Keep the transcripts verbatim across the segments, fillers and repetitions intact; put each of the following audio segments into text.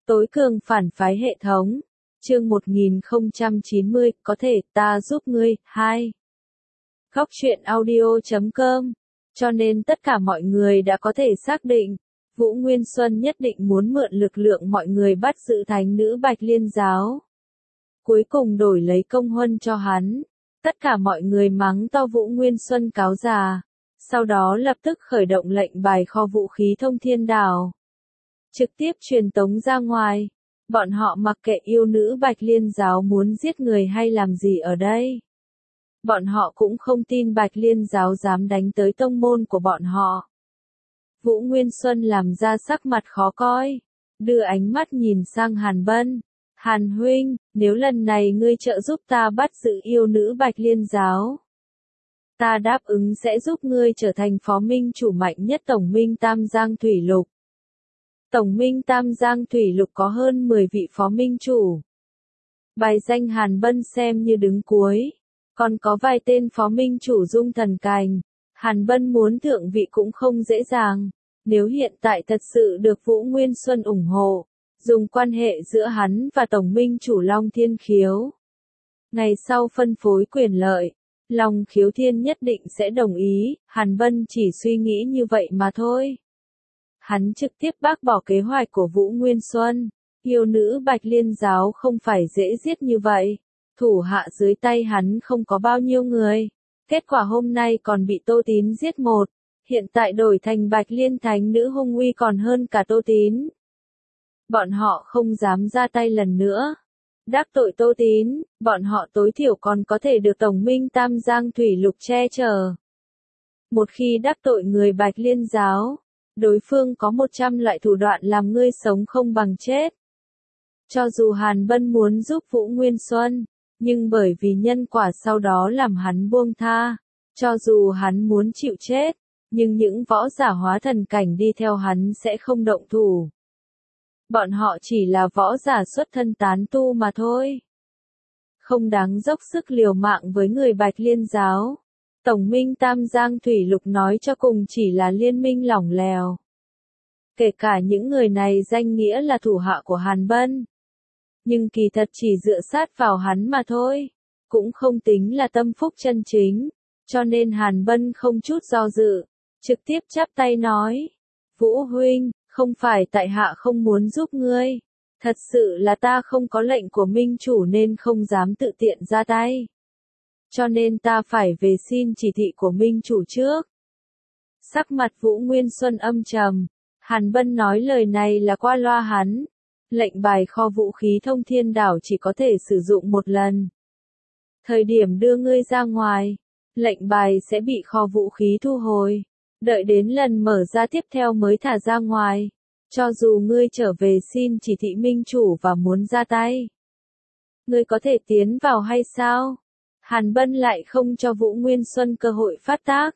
Tối cường phản phái hệ thống. Chương một nghìn không trăm chín mươi, có thể ta giúp ngươi. hai. Góc truyện audio chấm com. Cho nên tất cả mọi người đã có thể xác định, Vũ Nguyên Xuân nhất định muốn mượn lực lượng mọi người bắt giữ thánh nữ Bạch Liên giáo. Cuối cùng đổi lấy công huân cho hắn. Tất cả mọi người mắng to Vũ Nguyên Xuân cáo già. Sau đó lập tức khởi động lệnh bài kho vũ khí thông thiên đảo. Trực tiếp truyền tống ra ngoài. Bọn họ mặc kệ yêu nữ Bạch Liên giáo muốn giết người hay làm gì ở đây. Bọn họ cũng không tin Bạch Liên giáo dám đánh tới tông môn của bọn họ. Vũ Nguyên Xuân làm ra sắc mặt khó coi. Đưa ánh mắt nhìn sang Hàn Bân. Hàn huynh, nếu lần này ngươi trợ giúp ta bắt giữ yêu nữ Bạch Liên giáo, ta đáp ứng sẽ giúp ngươi trở thành phó minh chủ mạnh nhất Tổng minh Tam Giang Thủy Lục. Tổng minh Tam Giang Thủy Lục có hơn mười vị phó minh chủ. Bài danh Hàn Bân xem như đứng cuối. Còn có vài tên phó minh chủ dung thần cành. Hàn Bân muốn thượng vị cũng không dễ dàng. Nếu hiện tại thật sự được Vũ Nguyên Xuân ủng hộ, dùng quan hệ giữa hắn và Tổng minh chủ Long Thiên Khiếu, ngày sau phân phối quyền lợi, Long Khiếu Thiên nhất định sẽ đồng ý. Hàn Bân chỉ suy nghĩ như vậy mà thôi. Hắn trực tiếp bác bỏ kế hoạch của Vũ Nguyên Xuân. Yêu nữ Bạch Liên giáo không phải dễ giết như vậy. Thủ hạ dưới tay hắn không có bao nhiêu người. Kết quả hôm nay còn bị Tô Tín giết một. Hiện tại đổi thành Bạch Liên thánh nữ hung uy còn hơn cả Tô Tín. Bọn họ không dám ra tay lần nữa. Đắc tội Tô Tín, bọn họ tối thiểu còn có thể được Tổng minh Tam Giang Thủy Lục che chở. Một khi đắc tội người Bạch Liên giáo, đối phương có một trăm loại thủ đoạn làm ngươi sống không bằng chết. Cho dù Hàn Bân muốn giúp Vũ Nguyên Xuân, nhưng bởi vì nhân quả sau đó làm hắn buông tha. Cho dù hắn muốn chịu chết, nhưng những võ giả hóa thần cảnh đi theo hắn sẽ không động thủ. Bọn họ chỉ là võ giả xuất thân tán tu mà thôi. Không đáng dốc sức liều mạng với người Bạch Liên giáo. Tổng minh Tam Giang Thủy Lục nói cho cùng chỉ là liên minh lỏng lẻo. Kể cả những người này danh nghĩa là thủ hạ của Hàn Bân. Nhưng kỳ thật chỉ dựa sát vào hắn mà thôi. Cũng không tính là tâm phúc chân chính. Cho nên Hàn Bân không chút do dự. Trực tiếp chắp tay nói. Vũ huynh, không phải tại hạ không muốn giúp ngươi. Thật sự là ta không có lệnh của minh chủ nên không dám tự tiện ra tay. Cho nên ta phải về xin chỉ thị của minh chủ trước. Sắc mặt Vũ Nguyên Xuân âm trầm. Hàn Bân nói lời này là qua loa hắn. Lệnh bài kho vũ khí thông thiên đảo chỉ có thể sử dụng một lần. Thời điểm đưa ngươi ra ngoài, lệnh bài sẽ bị kho vũ khí thu hồi. Đợi đến lần mở ra tiếp theo mới thả ra ngoài. Cho dù ngươi trở về xin chỉ thị minh chủ và muốn ra tay, ngươi có thể tiến vào hay sao? Hàn Bân lại không cho Vũ Nguyên Xuân cơ hội phát tác.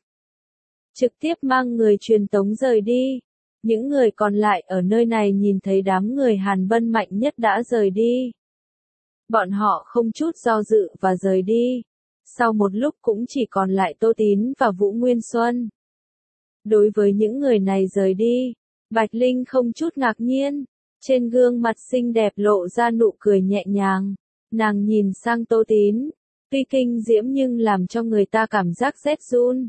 Trực tiếp mang người truyền tống rời đi. Những người còn lại ở nơi này nhìn thấy đám người Hàn Bân mạnh nhất đã rời đi. Bọn họ không chút do dự và rời đi. Sau một lúc cũng chỉ còn lại Tô Tín và Vũ Nguyên Xuân. Đối với những người này rời đi, Bạch Linh không chút ngạc nhiên. Trên gương mặt xinh đẹp lộ ra nụ cười nhẹ nhàng. Nàng nhìn sang Tô Tín. Tuy kinh diễm nhưng làm cho người ta cảm giác rét run.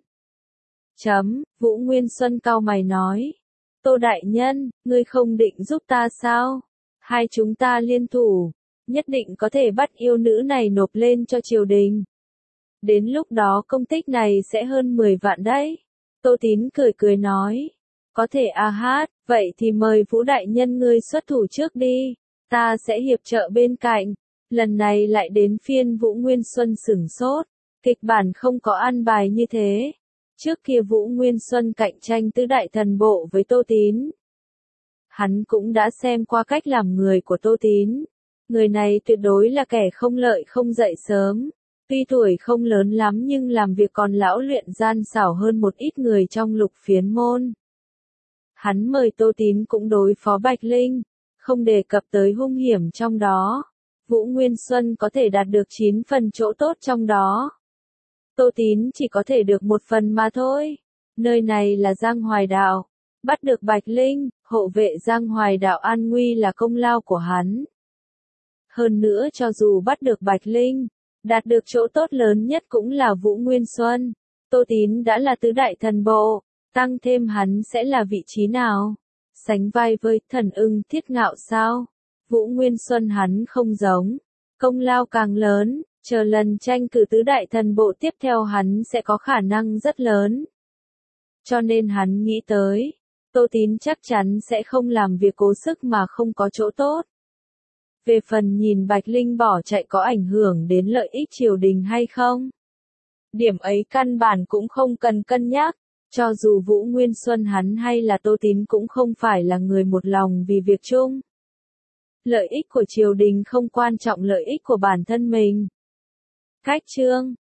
Chấm, Vũ Nguyên Xuân cau mày nói. Tô đại nhân, ngươi không định giúp ta sao? Hai chúng ta liên thủ, nhất định có thể bắt yêu nữ này nộp lên cho triều đình. Đến lúc đó công tích này sẽ hơn mười vạn đấy. Tô Tín cười cười nói. Có thể a hát, vậy thì mời Vũ đại nhân ngươi xuất thủ trước đi. Ta sẽ hiệp trợ bên cạnh. Lần này lại đến phiên Vũ Nguyên Xuân sửng sốt. Kịch bản không có ăn bài như thế. Trước kia Vũ Nguyên Xuân cạnh tranh tứ đại thần bộ với Tô Tín. Hắn cũng đã xem qua cách làm người của Tô Tín. Người này tuyệt đối là kẻ không lợi không dậy sớm. Tuy tuổi không lớn lắm nhưng làm việc còn lão luyện gian xảo hơn một ít người trong lục phiến môn. Hắn mời Tô Tín cũng đối phó Bạch Linh. Không đề cập tới hung hiểm trong đó. Vũ Nguyên Xuân có thể đạt được chín phần chỗ tốt trong đó. Tô Tín chỉ có thể được một phần mà thôi. Nơi này là Giang Hoài Đạo. Bắt được Bạch Linh, hộ vệ Giang Hoài Đạo an nguy là công lao của hắn. Hơn nữa cho dù bắt được Bạch Linh, đạt được chỗ tốt lớn nhất cũng là Vũ Nguyên Xuân. Tô Tín đã là tứ đại thần bộ, tăng thêm hắn sẽ là vị trí nào? Sánh vai với thần ưng Thiết Ngạo sao? Vũ Nguyên Xuân hắn không giống, công lao càng lớn, chờ lần tranh cử tứ đại thần bộ tiếp theo hắn sẽ có khả năng rất lớn. Cho nên hắn nghĩ tới, Tô Tín chắc chắn sẽ không làm việc cố sức mà không có chỗ tốt. Về phần nhìn Bạch Linh bỏ chạy có ảnh hưởng đến lợi ích triều đình hay không? Điểm ấy căn bản cũng không cần cân nhắc, cho dù Vũ Nguyên Xuân hắn hay là Tô Tín cũng không phải là người một lòng vì việc chung. Lợi ích của triều đình không quan trọng lợi ích của bản thân mình. Cách chương